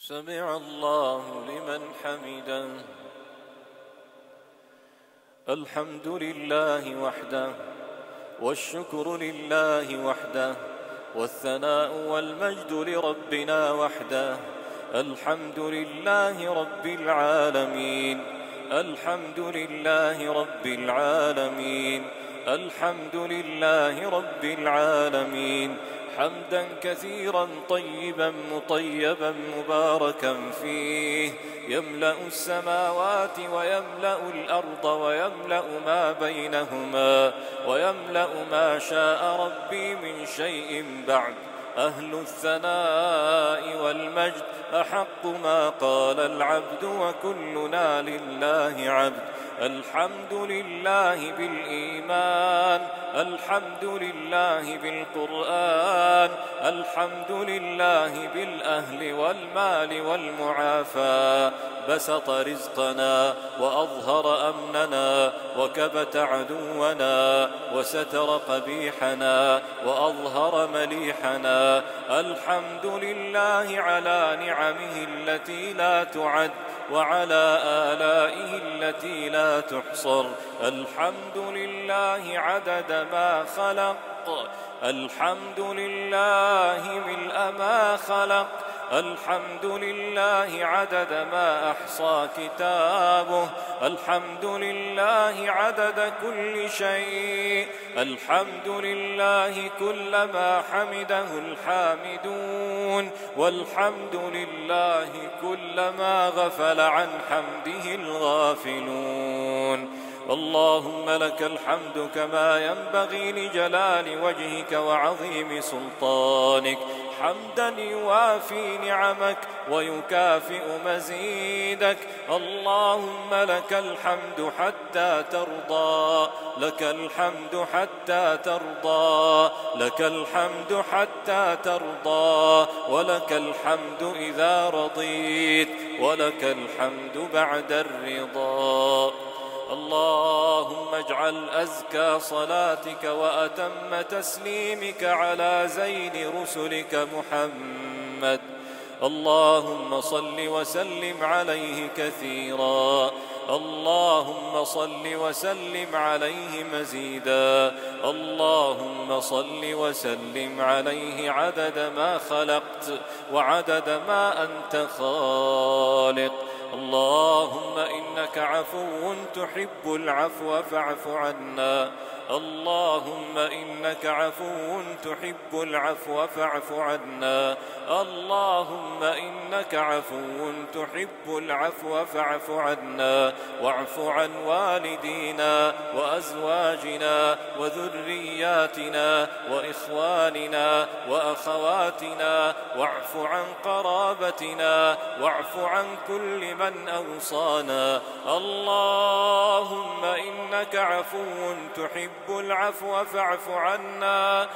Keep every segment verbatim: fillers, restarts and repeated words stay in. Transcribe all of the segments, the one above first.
سمع الله لمن حمده. الحمد لله وحده، والشكر لله وحده، والثناء والمجد لربنا وحده. الحمد لله رب العالمين، الحمد لله رب العالمين، الحمد لله رب العالمين، حمدا كثيرا طيبا مطيبا مباركا فيه، يملأ السماوات ويملأ الأرض ويملأ ما بينهما ويملأ ما شاء ربي من شيء بعد. أهل الثناء والمجد أحق ما قال العبد، وكلنا لله عبد. الحمد لله بالإيمان، الحمد لله بالقرآن، الحمد لله بالأهل والمال والمعافاة. بسط رزقنا وأظهر أمننا، وكبت عدونا وستر قبيحنا وأظهر مليحنا. الحمد لله على نعمه التي لا تعد، وعلى آلائه التي لا تحصر. الحمد لله عدد ما خلق، الحمد لله ملء ما خلق، الحمد لله عدد ما أحصى كتابه، الحمد لله عدد كل شيء، الحمد لله كل ما حمده الحامدون، والحمد لله كل ما غفل عن حمده الغافلون. اللهم لك الحمد كما ينبغي لجلال وجهك وعظيم سلطانك، حمدا يوافي نعمك ويكافئ مزيدك. اللهم لك الحمد حتى ترضى، لك الحمد حتى ترضى، لك الحمد حتى ترضى، ولك الحمد إذا رضيت، ولك الحمد بعد الرضا. اللهم اجعل أزكى صلاتك وأتم تسليمك على زين رسلك محمد. اللهم صل وسلم عليه كثيرا، اللهم صل وسلم عليه مزيدا، اللهم صل وسلم عليه عدد ما خلقت وعدد ما أنت خالق. اللهم إنك عفو تحب العفو فاعف عنا، اللهم إنك عفو تحب العفو فاعف عنا، اللهم إنك عفو تحب العفو فاعف عنا. واعف عن والدينا وأزواجنا وذرياتنا وإخواننا وأخواتنا، واعف عن قرابتنا، واعف عن كل من أوصانا. اللهم إنك عفو تحب العفو فاعف عنا،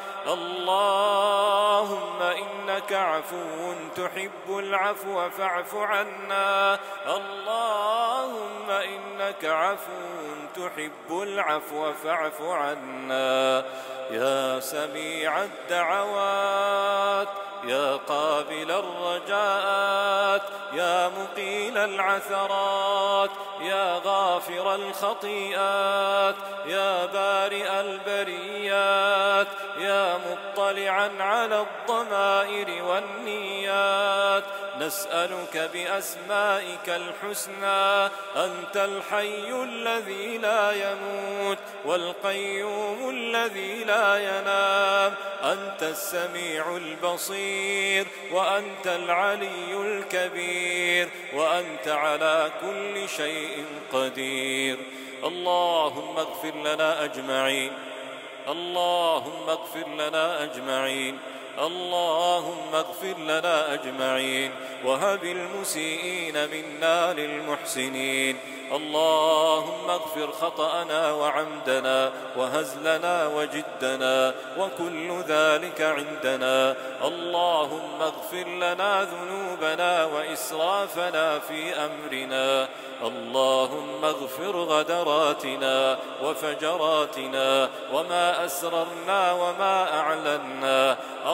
اللهم إنك عفو تحب العفو فاعف عنا، اللهم إنك عفو تحب العفو فاعف عنا. يا سميع الدعوات، يا قابل الرجاءات، يا مقيل العثرات، يا غافر الخطيئات، يا بارئ البريات، يا مطلعا على الضمائر والنيات، نسألك بأسمائك الحسنى. أنت الحي الذي لا يموت، والقيوم الذي لا ينام، أنت السميع البصير، وأنت العلي الكبير، وأنت على كل شيء قدير. اللهم اغفر لنا أجمعين، اللهم اغفر لنا أجمعين، اللهم اغفر لنا أجمعين، وهب المسيئين منا للمحسنين. اللهم اغفر خطأنا وعمدنا وهزلنا وجدنا وكل ذلك عندنا. اللهم اغفر لنا ذنوبنا وإسرافنا في أمرنا. اللهم اغفر غدراتنا وفجراتنا وما أسررنا وما أعلنا.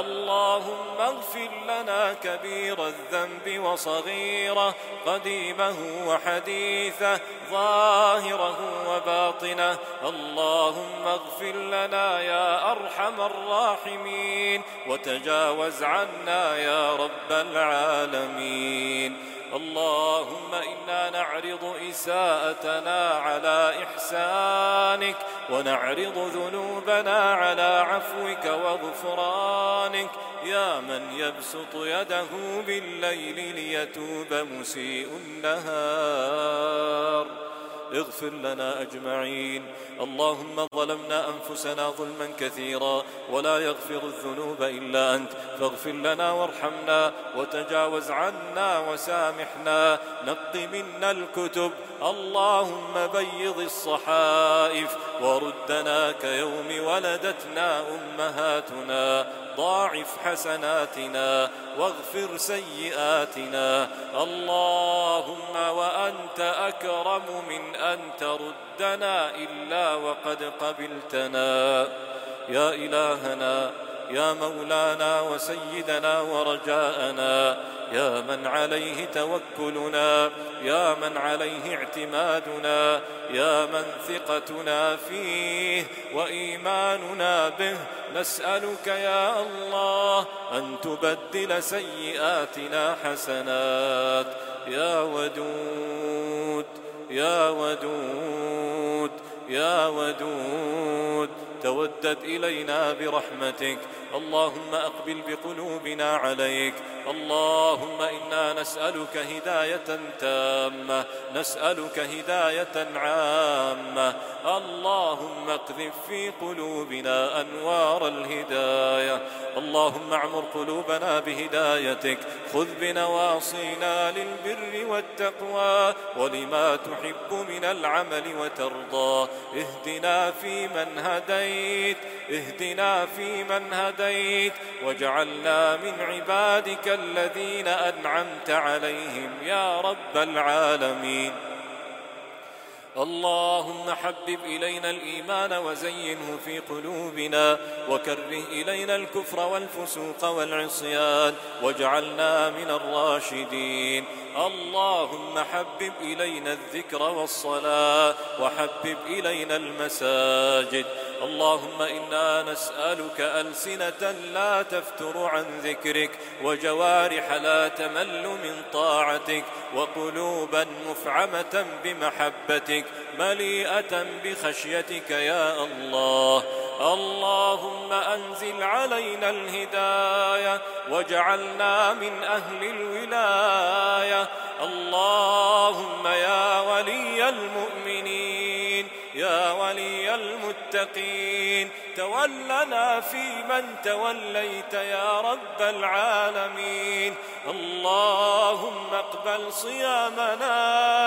اللهم اغفر لنا كبير الذنب وصغيره، قديمه وحديثه، ظاهره وباطنه. اللهم اغفر لنا يا أرحم الراحمين، وتجاوز عنا يا رب العالمين. اللهم إنا نعرض إساءتنا على إحسانك، ونعرض ذنوبنا على عفوك وغفرانك، يا من يبسط يده بالليل ليتوب مسيء النهار. اغفر لنا أجمعين. اللهم ظلمنا أنفسنا ظلما كثيرا، ولا يغفر الذنوب إلا أنت، فاغفر لنا وارحمنا وتجاوز عنا وسامحنا. نق منا الكتب، اللهم بيض الصحائف، وردنا كيوم ولدتنا أمهاتنا. ضاعف حسناتنا واغفر سيئاتنا. اللهم وأنت أكرم من أن تردنا إلا وقد قبلتنا. يا إلهنا، يا مولانا وسيدنا ورجاءنا، يا من عليه توكلنا، يا من عليه اعتمادنا، يا من ثقتنا فيه وإيماننا به، نسألك يا الله أن تبدل سيئاتنا حسنات. يا ودود يا ودود يا ودود، تودد إلينا برحمتك. اللهم أقبل بقلوبنا عليك. اللهم إنا نسألك هداية تامة، نسألك هداية عامة. اللهم اقذف في قلوبنا أنوار الهداية. اللهم اعمر قلوبنا بهدايتك. خذ بنواصينا للبر والتقوى ولما تحب من العمل وترضى. اهدنا فيمن هديت، اهدنا فيمن هديت، واجعلنا من عبادك الذين أنعمت عليهم يا رب العالمين. اللهم حبب إلينا الإيمان وزينه في قلوبنا، وكره إلينا الكفر والفسوق والعصيان، واجعلنا من الراشدين. اللهم حبب إلينا الذكر والصلاة، وحبب إلينا المساجد. اللهم إنا نسألك ألسنة لا تفتر عن ذكرك، وجوارح لا تمل من طاعتك، وقلوبا مفعمة بمحبتك مليئة بخشيتك يا الله. اللهم أنزل علينا الهداية، واجعلنا من أهل الولاية. اللهم يا ولي المؤمنين، يا ولي المتقين، تولنا في من توليت يا رب العالمين. اللهم اقبل صيامنا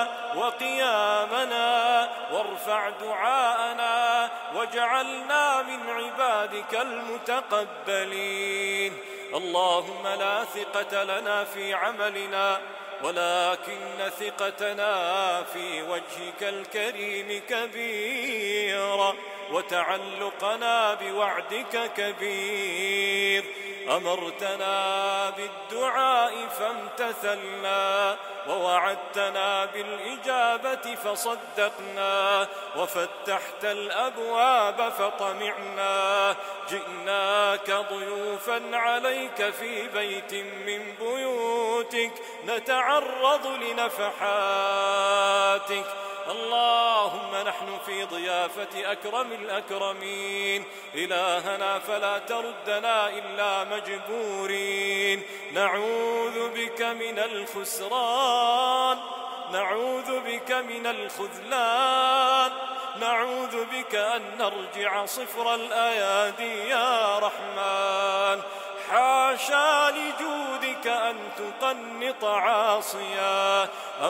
وقيامنا، وارفع دعاءنا، واجعلنا من عبادك المتقبلين. اللهم لا ثقة لنا في عملنا، ولكن ثقتنا في وجهك الكريم كبيرة، وتعلقنا بوعدك كبير. أمرتنا بالدعاء فامتثلنا، ووعدتنا بالإجابة فصدقنا، وفتحت الأبواب فطمعنا. جئناك ضيوفا عليك في بيت من بيوتك، نتعرض لنفحاتك. اللهم نحن في ضيافة أكرم الأكرمين، إلهنا فلا تردنا إلا مجبورين. نعوذ بك من الخسران، نعوذ بك من الخذلان، نعوذ بك أن نرجع صفر الأيادي يا رحمن. حاشا لجودك أن تقنط عاصيا.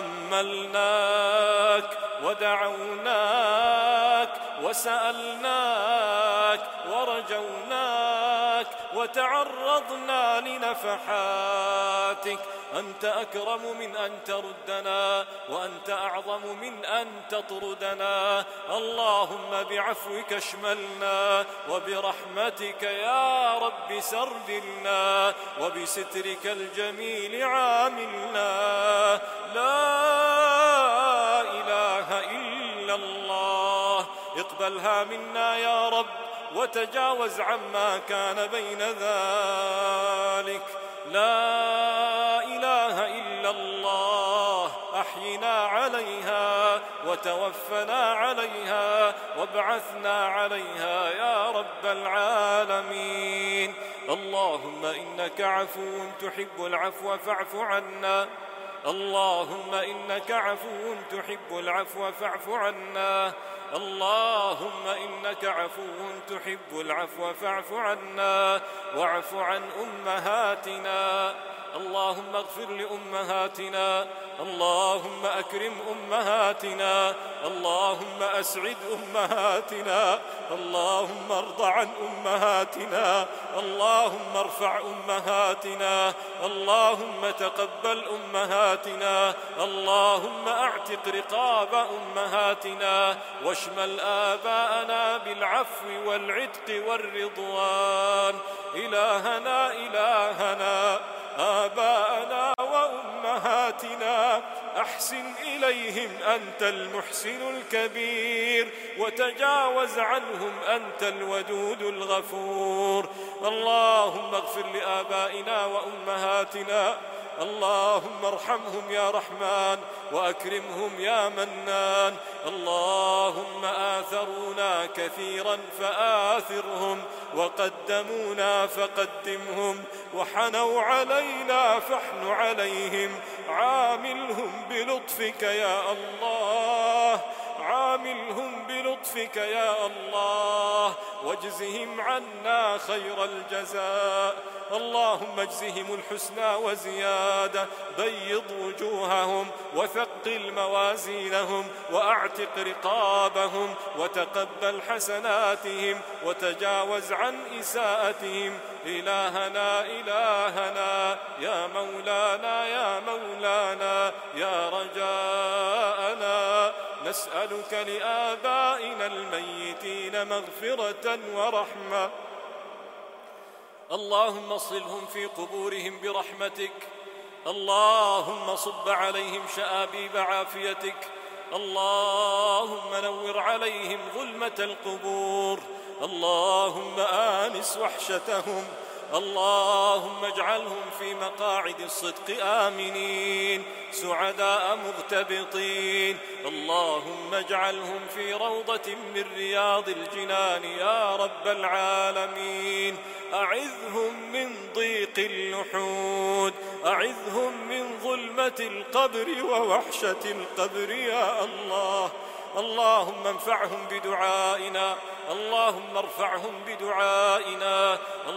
أملناك ودعوناك وسألناك ورجوناك، وتعرضنا لنفحاتك. أنت أكرم من أن تردنا، وأنت أعظم من أن تطردنا. اللهم بعفوك اشملنا، وبرحمتك يا رب سربلنا، وبسترك الجميل عاملنا. لا إله إلا الله. اقبلها منا يا رب، وتجاوز عما كان بين ذلك. لا إله إلا الله. أحينا عليها، وتوفنا عليها، وابعثنا عليها يا رب العالمين. اللهم إنك عفو تحب العفو فاعف عنا. اللهم إنك عفو تحب العفو فاعف عنا. اللهم إنك عفو تحب العفو فاعف عنا. واعف عن أمهاتنا. اللهم اغفر لأمهاتنا. اللهم أكرم أمهاتنا. اللهم أسعد أمهاتنا. اللهم ارض عن أمهاتنا. اللهم ارفع أمهاتنا. اللهم تقبل أمهاتنا. اللهم اعتق رقاب أمهاتنا، واشمل آباءنا بالعفو والعتق والرضوان. إلهنا إلهنا، آباءنا وأمهاتنا أحسن إليهم، أنت المحسن الكبير، وتجاوز عنهم، أنت الودود الغفور. اللهم اغفر لآبائنا وأمهاتنا. اللهم ارحمهم يا رحمن، وأكرمهم يا منان. اللهم آثرونا كثيرا فآثرهم، وقدمونا فقدمهم، وحنوا علينا فاحن عليهم. عاملهم بلطفك يا الله، عاملهم بلطفك يا الله، واجزهم عنا خير الجزاء. اللهم اجزهم الحسنى وزيادة. بيض وجوههم، وثقل موازينهم، وأعتق رقابهم، وتقبل حسناتهم، وتجاوز عن إساءتهم. إلهنا إلهنا، يا مولانا يا مولانا، يا رجاءنا، نسألك لآبائنا الميتين مغفرة ورحمة. اللهم اصلهم في قبورهم برحمتك. اللهم صب عليهم شآبيب عافيتك. اللهم نور عليهم ظلمة القبور. اللهم آنس وحشتهم. اللهم اجعلهم في مقاعد الصدق آمنين سعداء مغتبطين. اللهم اجعلهم في روضة من رياض الجنان يا رب العالمين. أعذهم من ضيق اللحود، أعذهم من ظلمة القبر ووحشة القبر يا الله. اللهم انفعهم بدعائنا. اللهم ارفعهم بدعائنا.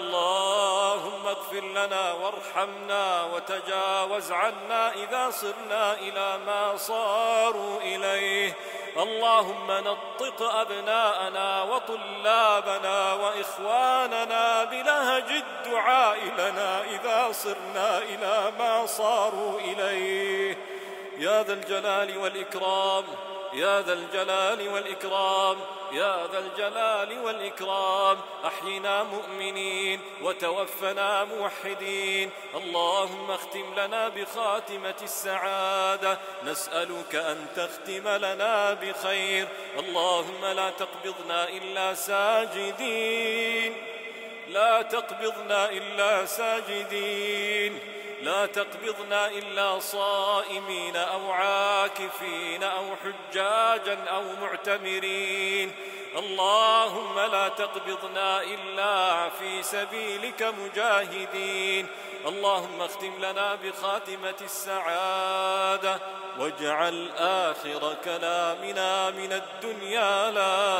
اللهم اغفر لنا وارحمنا، وتجاوز عنا إذا صرنا إلى ما صاروا إليه. اللهم نطق أبناءنا وطلابنا وإخواننا بلهج الدعاء لنا إذا صرنا إلى ما صاروا إليه. يا ذا الجلال والإكرام، يا ذا الجلال والإكرام، يا ذا الجلال والإكرام. أحينا مؤمنين، وتوفنا موحدين. اللهم اختم لنا بخاتمة السعادة. نسألك أن تختم لنا بخير. اللهم لا تقبضنا إلا ساجدين، لا تقبضنا إلا ساجدين، لا تقبضنا إلا صائمين أو عاكفين أو حجاجا أو معتمرين. اللهم لا تقبضنا إلا في سبيلك مجاهدين. اللهم اختم لنا بخاتمة السعادة، واجعل آخر كلامنا من الدنيا لا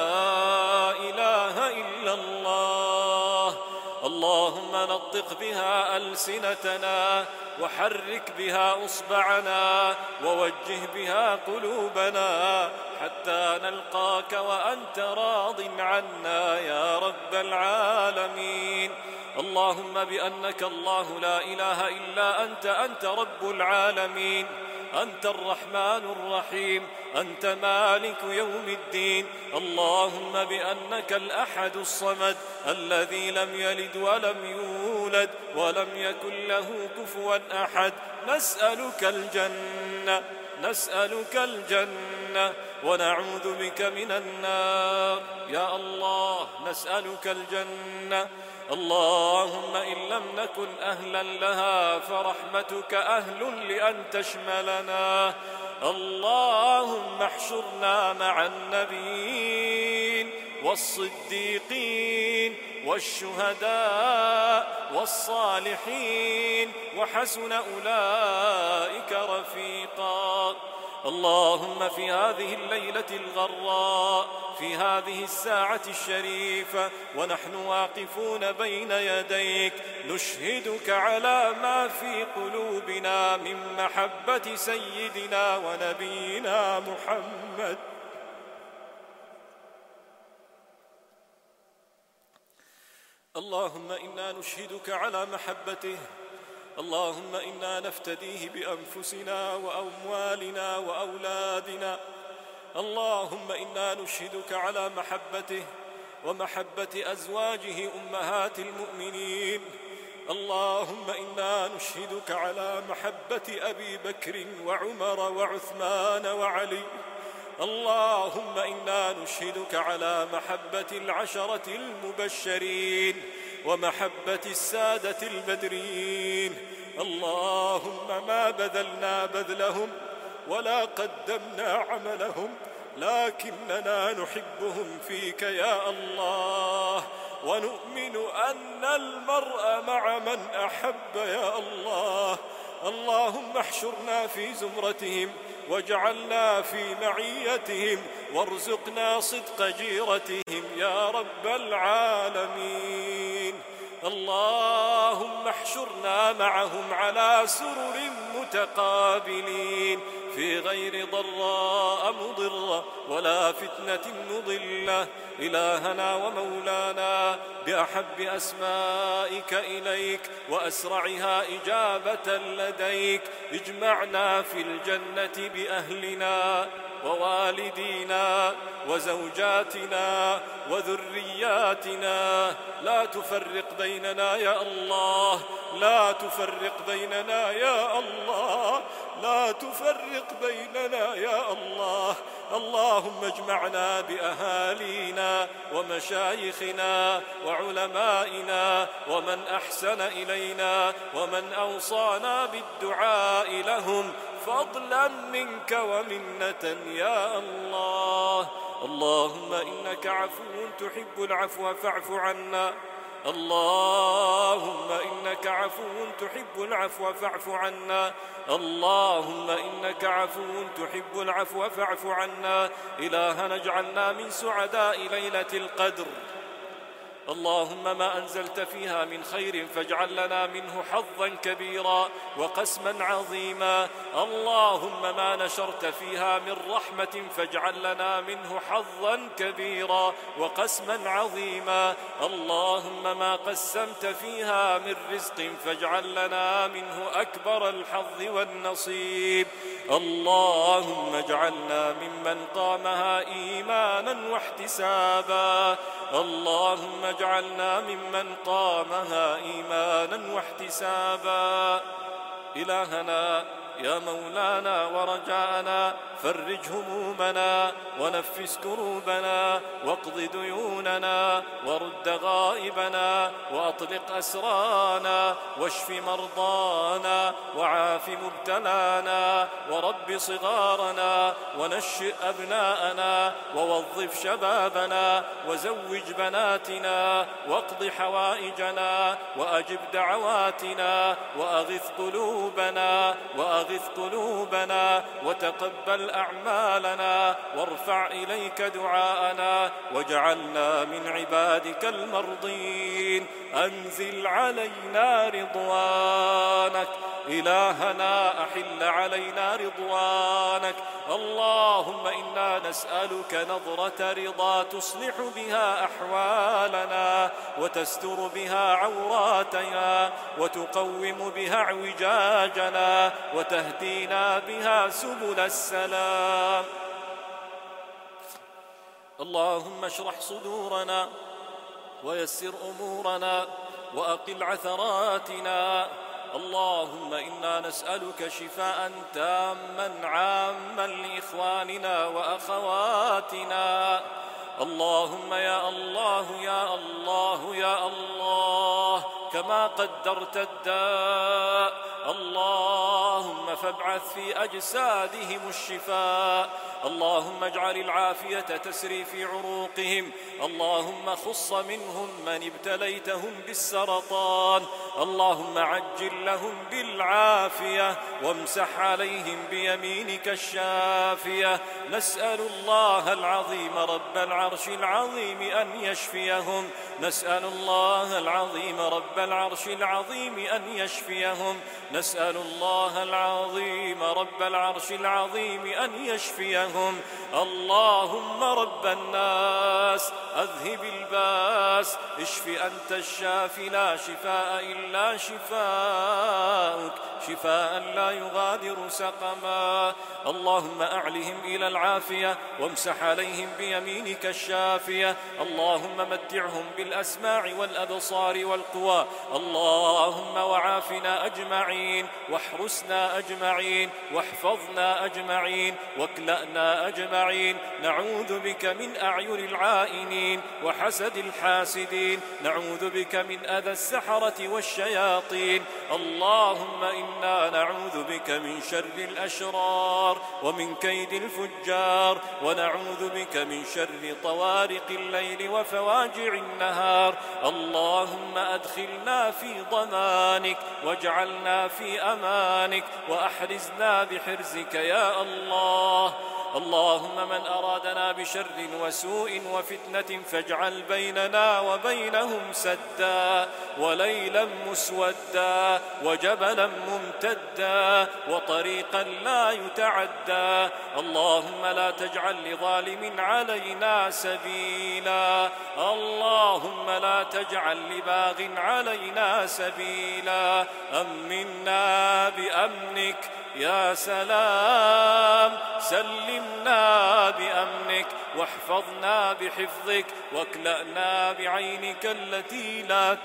إله إلا الله. اللهم نطق بها ألسنتنا، وحرك بها أصبعنا، ووجه بها قلوبنا، حتى نلقاك وأنت راض عنا يا رب العالمين. اللهم بأنك الله لا إله إلا أنت، أنت رب العالمين، أنت الرحمن الرحيم، أنت مالك يوم الدين. اللهم بأنك الأحد الصمد الذي لم يلد ولم يولد ولم يكن له كفوا أحد، نسألك الجنة، نسألك الجنة ونعوذ بك من النار. يا الله نسألك الجنة. اللهم إن لم نكن أهلا لها فرحمتك أهل لأن تشملنا. اللهم احشرنا مع النبيين والصديقين والشهداء والصالحين وحسن أولئك رفيقا. اللهم في هذه الليلة الغراء، في هذه الساعة الشريفة، ونحن واقفون بين يديك، نشهدك على ما في قلوبنا من محبة سيدنا ونبينا محمد. اللهم إنا نشهدك على محبته. اللهم إنا نفتديه بأنفسنا وأموالنا وأولادنا. اللهم إنا نشهدك على محبته ومحبة أزواجه أمهات المؤمنين. اللهم إنا نشهدك على محبة أبي بكر وعمر وعثمان وعلي. اللهم إنا نشهدك على محبة العشرة المبشرين ومحبة السادة البدريين. اللهم ما بذلنا بذلهم ولا قدمنا عملهم، لكننا نحبهم فيك يا الله، ونؤمن أن المرء مع من أحب يا الله. اللهم احشرنا في زمرتهم واجعلنا في معيتهم، وارزقنا صدق جيرتهم يا رب العالمين. اللهم احشرنا معهم على سرر متقابلين في غير ضراء مضرة ولا فتنة مضلة. إلهنا ومولانا بأحب أسمائك إليك وأسرعها إجابة لديك، اجمعنا في الجنة بأهلنا ووالدينا وزوجاتنا وذرياتنا. لا تفرق بيننا يا الله، لا تفرق بيننا يا الله، لا تفرق بيننا يا الله. اللهم اجمعنا بأهالينا ومشايخنا وعلمائنا ومن أحسن إلينا ومن أوصانا بالدعاء لهم فضلا منك ومنة يا الله. اللهم إنك عفو تحب العفو فاعف عنا. اللهم إنك عفو تحب العفو فاعف عنا. اللهم إنك عفو تحب العفو فاعف عنا. إلهنا اجعلنا من سعداء ليلة القدر. اللهم ما أنزلت فيها من خير فاجعل لنا منه حظا كبيرا وقسما عظيما. اللهم ما نشرت فيها من رحمة فاجعل لنا منه حظا كبيرا وقسما عظيما. اللهم ما قسمت فيها من رزق فاجعل لنا منه أكبر الحظ والنصيب. اللهم اجعلنا ممن قامها إيمانا واحتسابا. اللهم اجعلنا ممن قامها إيمانا واحتسابا. إلهنا يا مولانا ورجاءنا فرج همومنا ونفس كروبنا واقض ديوننا ورد غائبنا وأطلق أسرانا واشف مرضانا وعاف مبتلانا ورب صغارنا ونشئ أبناءنا ووظف شبابنا وزوج بناتنا واقض حوائجنا وأجب دعواتنا وأغث قلوبنا وأغث وأغث قلوبنا وتقبل أعمالنا وارفع إليك دعاءنا واجعلنا من عبادك المرضين. أنزل علينا رضوانك إلهنا، أحل علينا رضوانك. اللهم إنا نسألك نظرة رضا تصلح بها أحوالنا وتستر بها عوراتنا وتقوم بها اعوجاجنا وتهدينا بها سبل السلام. اللهم اشرح صدورنا ويسر أمورنا وأقل عثراتنا. اللهم إنا نسألك شفاء تاما عاما لإخواننا وأخواتنا. اللهم يا الله يا الله يا الله، كما قدرت الداء اللهم فابعث في أجسادهم الشفاء. اللهم اجعل العافية تسري في عروقهم. اللهم خص منهم من ابتليتهم بالسرطان. اللهم عجل لهم بالعافية وامسح عليهم بيمينك الشافية. نسأل الله العظيم رب العرش العظيم أن يشفيهم. نسأل الله العظيم رب العرش العظيم أن يشفيهم. نسأل الله العظيم رب العرش العظيم أن يشفيهم. اللهم رب الناس أذهب الباس، اشف أنت الشافي، لا شفاء إلا شفاءك، شفاء لا يغادر سقما. اللهم أعلهم إلى العافية وامسح عليهم بيمينك الشافية. اللهم متعهم بالأسماع والأبصار والقوى. اللهم وعافنا أجمعين واحرسنا أجمعين واحفظنا أجمعين واكلأنا أجمعين. نعوذ بك من أعين العائنين وحسد الحاسدين. نعوذ بك من أذى السحرة والشياطين. اللهم إنا نعوذ بك من شر الأشرار ومن كيد الفجار، ونعوذ بك من شر طوارق الليل وفواجع النهار. اللهم أدخلنا في ضمانك واجعلنا في أمانك وأحرزنا بحرزك يا الله. اللهم من أرادنا بشر وسوء وفتنة فاجعل بيننا وبينهم سدا وليلا مسودا وجبلا ممتدا وطريقا لا يتعدى. اللهم لا تجعل لظالم علينا سبيلا. اللهم لا تجعل لباغ علينا سبيلا. أمنا بأمنك يا سلام، سلمنا بأمنك واحفظنا بحفظك واكلأنا بعينك التي لا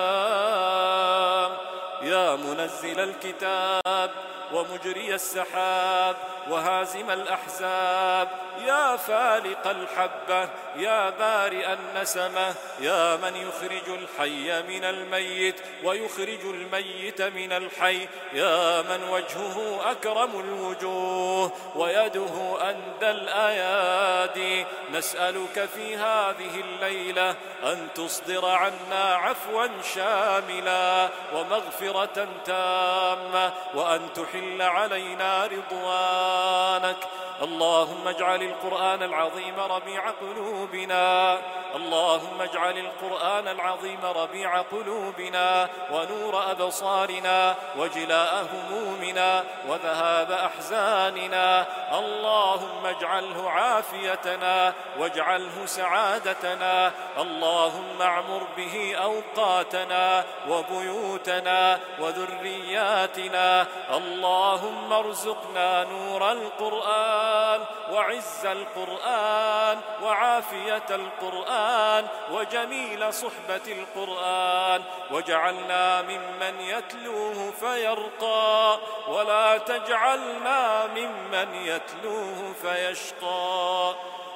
تنام. يا منزل الكتاب ومجري السحاب وهازم الأحزاب، يا فالق الحبة، يا بارئ النسمة، يا من يخرج الحي من الميت ويخرج الميت من الحي، يا من وجهه أكرم الوجوه ويده أندى الأيادي. نسألك في هذه الليلة أن تصدر عنا عفوا شاملا ومغفرة تامة، وأن تحل علينا رضوانك. اللهم اجعل القرآن العظيم ربيع قلوبنا. اللهم اجعل القرآن العظيم ربيع قلوبنا ونور أبصارنا وجلاء همومنا وذهاب أحزاننا. اللهم اجعله عافيتنا واجعله سعادتنا. اللهم اعمر به أوقاتنا وبيوتنا وذرياتنا. اللهم ارزقنا نور القرآن وعز القرآن وعافية القرآن وجميل صحبة القرآن، واجعلنا ممن يتلوه فيرقى ولا تجعلنا ممن يتلوه فيشقى.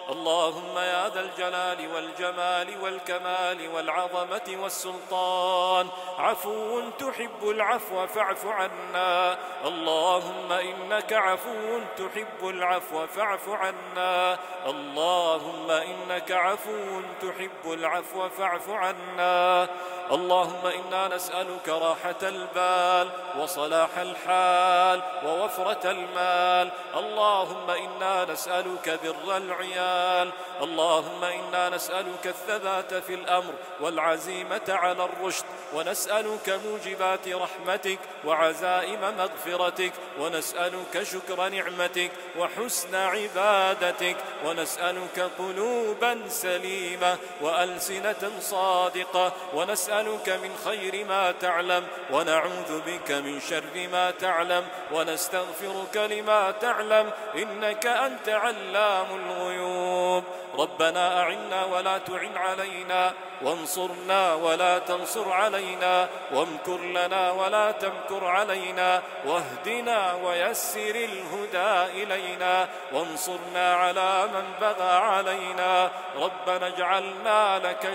اللهم يا ذا الجلال والجمال والكمال والعظمة والسلطان عفو تحب العفو فاعف عنا. اللهم إنك عفو تحب العفو فاعف عنا. اللهم إنك عفو تحب العفو فاعف عنا. اللهم إنا نسألك راحة البال وصلاح الحال ووفرة المال. اللهم إنا نسألك بر العيال. اللهم إنا نسألك الثبات في الأمر والعزيمة على الرشد، ونسألك موجبات رحمتك وعزائم مغفرتك، ونسألك شكر نعمتك وحسن عبادتك، ونسألك قلوبا سليمة وألسنة صادقة، ونسألك من خير ما تعلم ونعوذ بك من شر ما تعلم ونستغفرك لما تعلم إنك أنت علام الغيوب. ربنا أعنا ولا تعن علينا، وانصرنا ولا تنصر علينا، وامكر لنا ولا تمكر علينا، واهدنا ويسر الهدى إلينا، وانصرنا على من بغى علينا. ربنا اجعلنا لك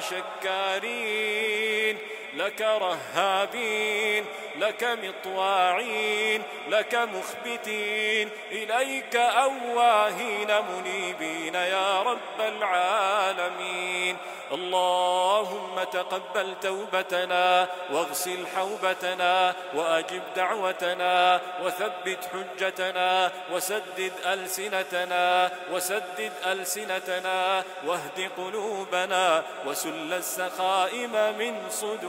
شكارين، لك رهابين، لك مطواعين، لك مخبتين، إليك أواهين منيبين يا رب العالمين. اللهم تقبل توبتنا واغسل حوبتنا وأجب دعوتنا وثبت حجتنا وسدد ألسنتنا وسدد ألسنتنا واهد قلوبنا وسل السخائم من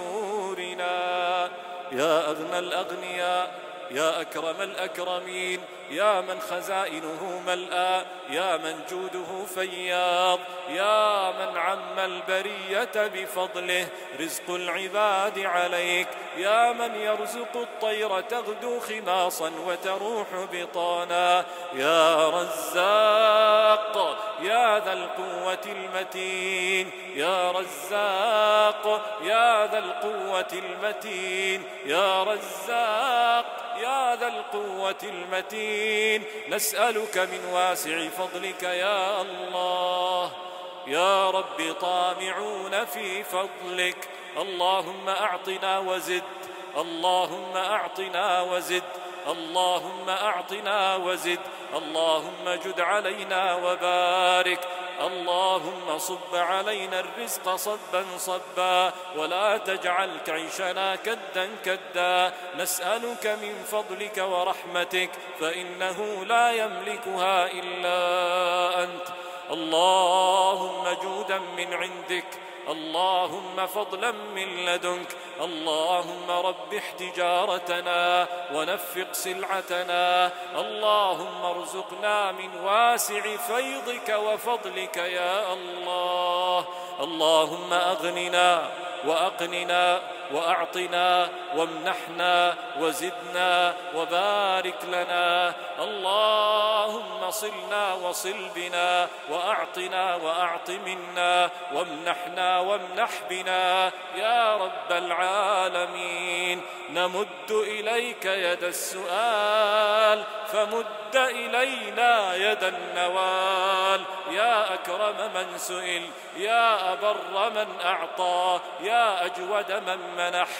صدورنا. يا أغنى الأغنياء، يا أكرم الأكرمين، يا من خزائنه ملأى، يا من جوده فياض، يا من عم البرية بفضله، رزق العباد عليك، يا من يرزق الطير تغدو خماصا وتروح بطانا، يا رزاق يا ذا القوة المتين، يا رزاق يا ذا القوة المتين، يا رزاق يا ذا القوة المتين. نسألك من واسع فضلك يا الله. يا رب طامعون في فضلك، اللهم أعطنا وزد، اللهم أعطنا وزد، اللهم أعطنا وزد، اللهم جد علينا وبارك، اللهم صب علينا الرزق صبا صبا، ولا تجعل كعيشنا كدا كدا. نسألك من فضلك ورحمتك فإنه لا يملكها إلا أنت. اللهم جودا من عندك، اللهم فضلا من لدنك، اللهم ربح تجارتنا ونفق سلعتنا، اللهم ارزقنا من واسع فيضك وفضلك يا الله. اللهم أغننا وأقننا وأعطنا وامنحنا وزدنا وبارك لنا. اللهم صلنا وصل بنا، وأعطنا وأعط منا، وامنحنا وامنح بنا يا رب العالمين. نمد إليك يد السؤال فمد إلينا يد النوال. يا أكرم من سئل، يا أبر من أعطى، يا أجود من منح.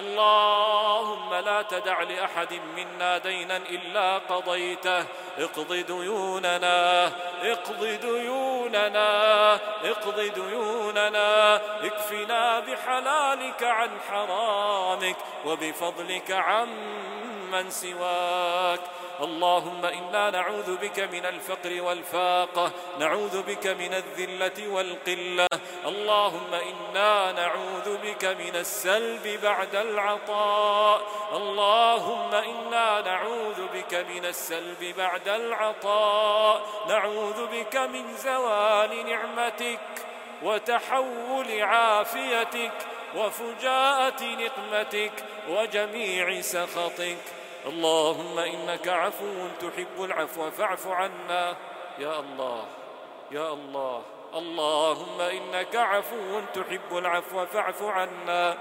اللهم لا تدع لأحد منا دينا إلا قضيته. اقض ديوننا، اقض ديوننا، اقض ديوننا. اكفنا بحلالك عن حرامك وبفضلك عن من سواك. اللهم إنا نعوذ بك من الفقر والفاقة، نعوذ بك من الذلة والقلة. اللهم إنا نعوذ بك من السلب بعد العطاء. اللهم إنا نعوذ بك من السلب بعد العطاء. نعوذ بك من زوال نعمتك وتحول عافيتك وفجاءة نقمتك وجميع سخطك. اللهم إنك عفو تحب العفو فاعف عنا. يا الله يا الله، اللهم إنك عفو تحب العفو فاعف عنا.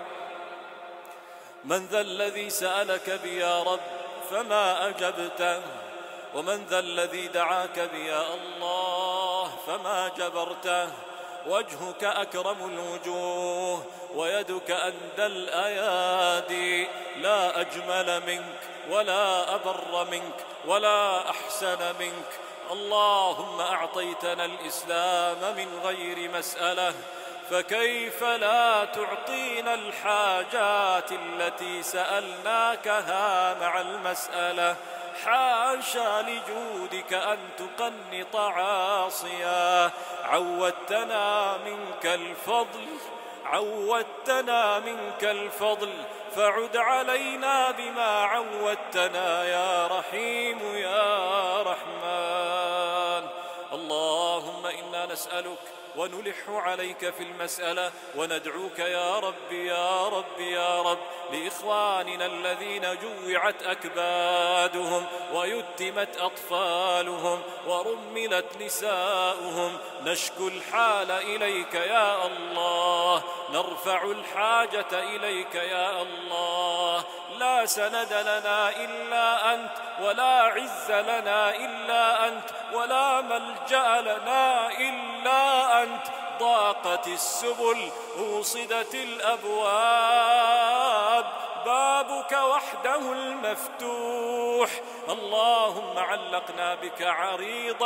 من ذا الذي سألك بي يا رب فما أجبته؟ ومن ذا الذي دعاك بي يا الله الله فما جبرته، وجهك أكرم الوجوه ويدك أندى الأيادي، لا أجمل منك ولا أبر منك ولا أحسن منك. اللهم أعطيتنا الإسلام من غير مسألة، فكيف لا تعطينا الحاجات التي سألناكها مع المسألة؟ حاشا لجودك أن تقنط عاصيا. عودتنا منك الفضل عودتنا منك الفضل فعد علينا بما عودتنا يا رحيم يا رحمن. اللهم إنا نسألك ونلح عليك في المسألة وندعوك يا رب يا رب يا رب لإخواننا الذين جوعت أكبادهم ويتمت أطفالهم ورملت نساؤهم، نشكو الحال إليك يا الله، نرفع الحاجة إليك يا الله. لا سند لنا إلا أنت، ولا عز لنا إلا أنت، ولا ملجأ لنا إلا أنت. ضاقت السبل، أوصدت الأبواب، بابك وحده المفتوح. اللهم علقنا بك عريض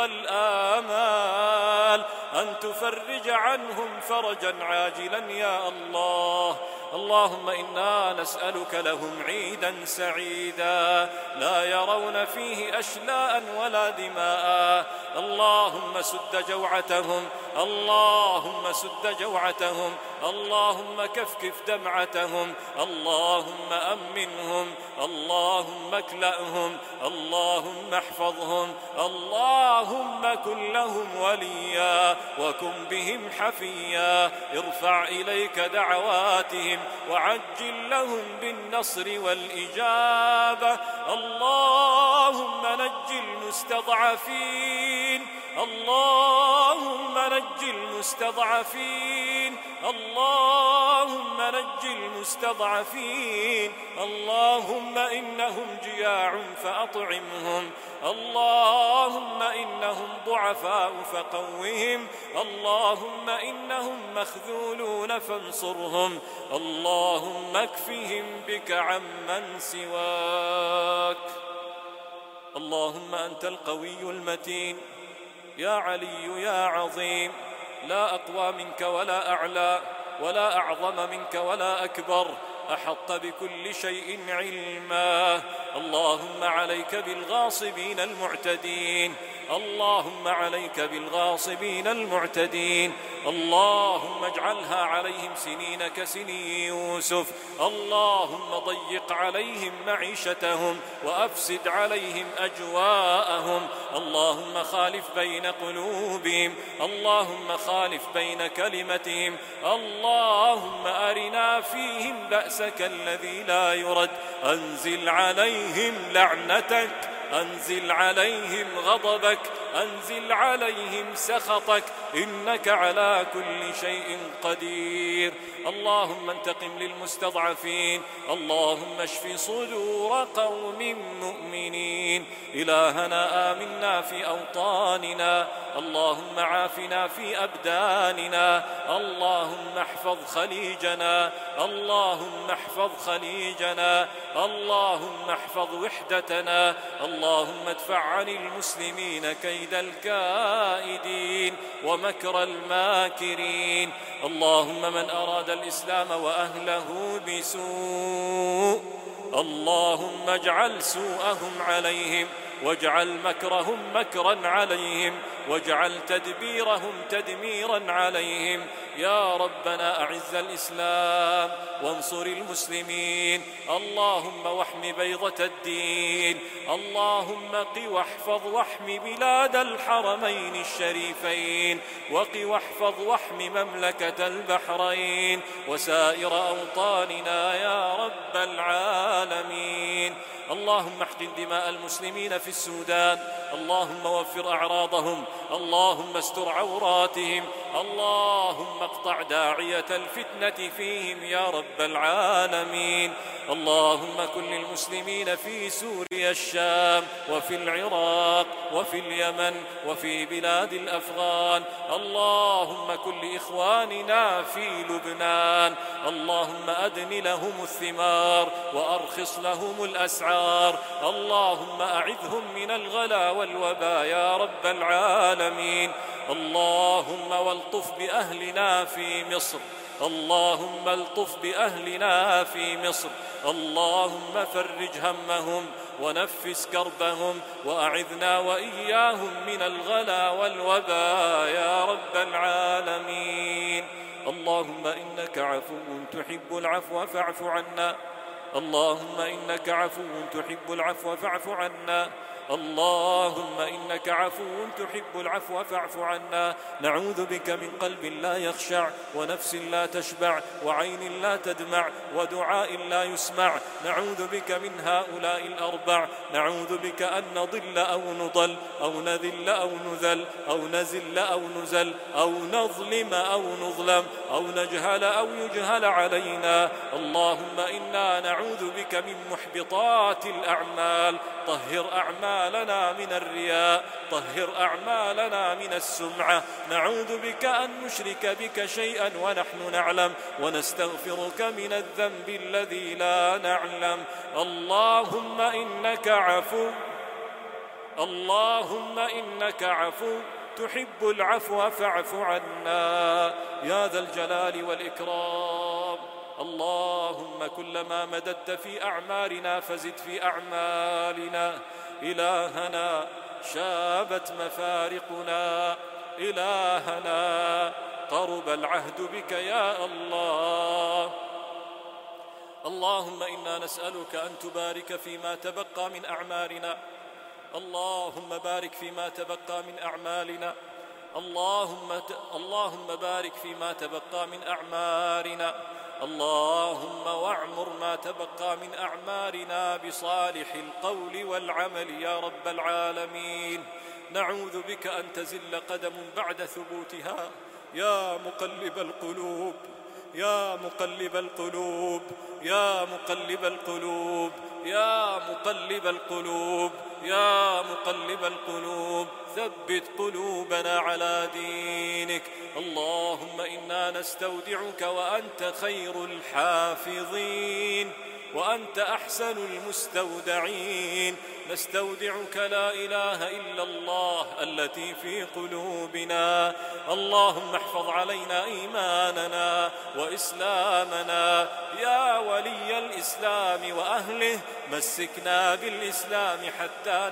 الآمال أن تفرج عنهم فرجا عاجلا يا الله. اللهم إنا نسألك لهم عيدا سعيدا لا يرون فيه أشلاء ولا دماء. اللهم سد جوعتهم، اللهم سد جوعتهم، اللهم كفكف دمعتهم، اللهم أمنهم، اللهم اكلأهم، اللهم احفظهم، اللهم كن لهم وليا وكن بهم حفيا. ارفع إليك دعواتهم وعجل لهم بالنصر والإجابة. اللهم نج المستضعفين، اللهم نج المستضعفين، اللهم نج المستضعفين. اللهم إنهم جياع فأطعمهم، اللهم إنهم ضعفاء فقوهم، اللهم إنهم مخذولون فانصرهم، اللهم اكفهم بك عمن سواك. اللهم أنت القوي المتين يا علي يا عظيم، لا أقوى منك ولا أعلى ولا أعظم منك ولا أكبر، أحط بكل شيء علما. اللهم عليك بالغاصبين المعتدين، اللهم عليك بالغاصبين المعتدين. اللهم اجعلها عليهم سنين كسني يوسف. اللهم ضيق عليهم معيشتهم وأفسد عليهم أجواءهم. اللهم خالف بين قلوبهم، اللهم خالف بين كلمتهم. اللهم أرنا فيهم بأسك الذي لا يرد. أنزل عليهم لعنتك، أنزل عليهم غضبك، أنزل عليهم سخطك، إنك على كل شيء قدير. اللهم انتقم للمستضعفين، اللهم اشف صدور قوم مؤمنين. إلهنا آمنا في أوطاننا، اللهم عافنا في أبداننا، اللهم احفظ خليجنا، اللهم احفظ خليجنا، اللهم احفظ وحدتنا، اللهم ادفع عن المسلمين كيد الكائدين ومكر الماكرين. اللهم من أراد الإسلام وأهله بسوء، اللهم اجعل سوءهم عليهم، واجعل مكرهم مكرا عليهم، واجعل تدبيرهم تدميرا عليهم. يا ربنا أعز الإسلام وانصر المسلمين، اللهم واحم بيضة الدين، اللهم قِ واحفظ واحم بلاد الحرمين الشريفين، وقِ واحفظ واحم مملكة البحرين وسائر أوطاننا يا رب العالمين. اللهم احقن دماء المسلمين في السودان، اللهم وفر أعراضهم، اللهم استر عوراتهم، اللهم اقطع داعية الفتنة فيهم يا رب العالمين. اللهم كن للمسلمين في سوريا الشام وفي العراق وفي وفي اليمن وفي بلاد الأفغان. اللهم كن لإخواننا في لبنان، اللهم أدن لهم الثمار وأرخص لهم الأسعار. اللهم أعذهم من الغلا والوباء يا رب العالمين. اللهم والطف بأهلنا في مصر، اللهم الطف بأهلنا في مصر. اللهم فرج همهم ونفس كربهم وأعذنا وإياهم من الغلا والوباء يا رب العالمين. اللهم إنك عفو تحب العفو فاعف عنا، اللهم إنك عفو تحب العفو فاعف عنا، اللهم إنك عفو تحب العفو فاعف عنا. نعوذ بك من قلب لا يخشع ونفس لا تشبع وعين لا تدمع ودعاء لا يسمع. نعوذ بك من هؤلاء الأربع، نعوذ بك أن نضل أو نضل أو نذل أو نذل أو نزل أو نزل أو نظلم أو نظلم أو نجهل أو يجهل علينا. اللهم إنا نعوذ بك من محبطات الأعمال. طهر أعمالنا من الرياء، طهر أعمالنا من السمعة. نعوذ بك أن نشرك بك شيئا ونحن نعلم، ونستغفرك من الذنب الذي لا نعلم. اللهم إنك عفو، اللهم إنك عفو تحب العفو فاعف عنا يا ذا الجلال والإكرام. اللهم كلما مددت في أعمارنا فزد في أعمالنا. إلهنا شابت مفارقنا، إلهنا قرب العهد بك يا الله. اللهم إنا نسألك أن تبارك فيما تبقى من أعمارنا، اللهم بارك فيما تبقى من أعمالنا، اللهم ت... اللهم بارك فيما تبقى من أعمارنا، اللهم واعمر ما تبقى من أعمارنا بصالح القول والعمل يا رب العالمين. نعوذ بك أن تزل قدم بعد ثبوتها يا مقلب القلوب، يا مقلب القلوب، يا مقلب القلوب، يا مقلب القلوب، يا مقلب القلوب، ثبت قلوبنا على دينك. اللهم إنا نستودعك وأنت خير الحافظين وأنت أحسن المستودعين. نستودعك لا إله إلا الله التي في قلوبنا. اللهم احفظ علينا إيماننا وإسلامنا يا ولي الإسلام وأهله. مسكنا بالإسلام حتى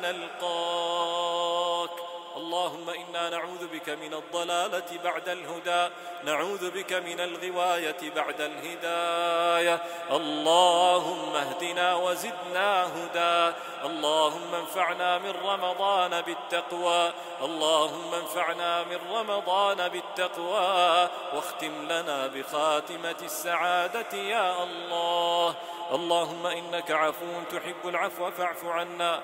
نلقاك. اللهم إنا نعوذ بك من الضلالة بعد الهدى، نعوذ بك من الغواية بعد الهداية. اللهم اهدنا وزدنا هدى. اللهم انفعنا من رمضان بالتقوى، اللهم انفعنا من رمضان بالتقوى، واختم لنا بخاتمة السعادة يا الله. اللهم إنك عفو تحب العفو فاعف عنا،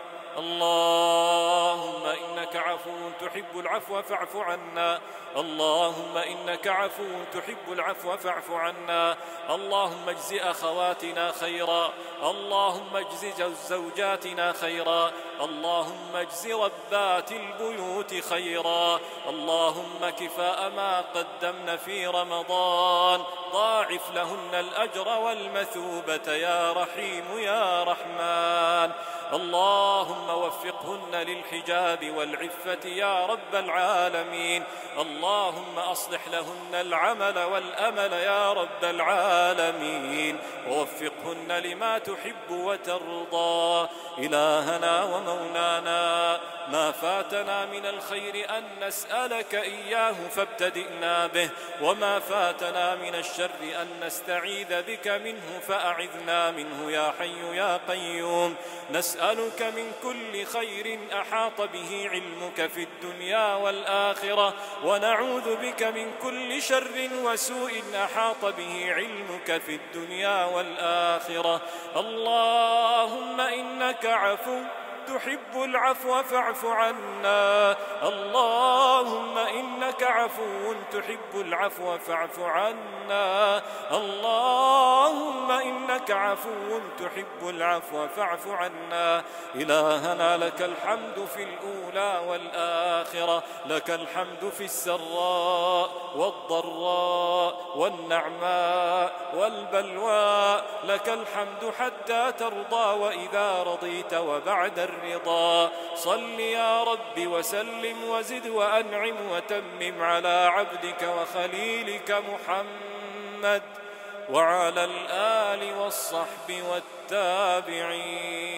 اللهم إنك عفو تحب العفو فاعف عنا، اللهم إنك عفو تحب العفو فاعف عنا. اللهم اجز أخواتنا خيرا، اللهم اجز زوجاتنا خيرا، اللهم اجز ربات البيوت خيرا. اللهم كفاء ما قدمن في رمضان ضاعف لهن الأجر والمثوبة يا رحيم يا رحمن. اللهم وفقهن للحجاب والعفة يا رب العالمين. اللهم أصلح لهن العمل والأمل يا رب العالمين، ووفقهن لما تحب وترضى. إلهنا ومولانا ما فاتنا من الخير أن نسألك إياه فابتدئنا به، وما فاتنا من الشر أن نستعيذ بك منه فأعذنا منه يا حي يا قيوم. نسألك من كل خير أحاط به علمك في الدنيا والآخرة، ونعوذ بك من كل شر وسوء أحاط به علمك في الدنيا والآخرة. اللهم إنك عفو تحب العفو فاعف عنا. اللهم إنك عفو تحب العفو فاعف عنا. اللهم إنك عفو تحب العفو فاعف عنا. إلهنا لك الحمد في الأولى والآخرة، لك الحمد في السراء والضراء والنعماء والبلواء، لك الحمد حتى ترضى وإذا رضيت وبعد الرضا. صل يا رب وسلم وزد وأنعم وتمم على عبدك وخليلك محمد وعلى الآل والصحب والتابعين.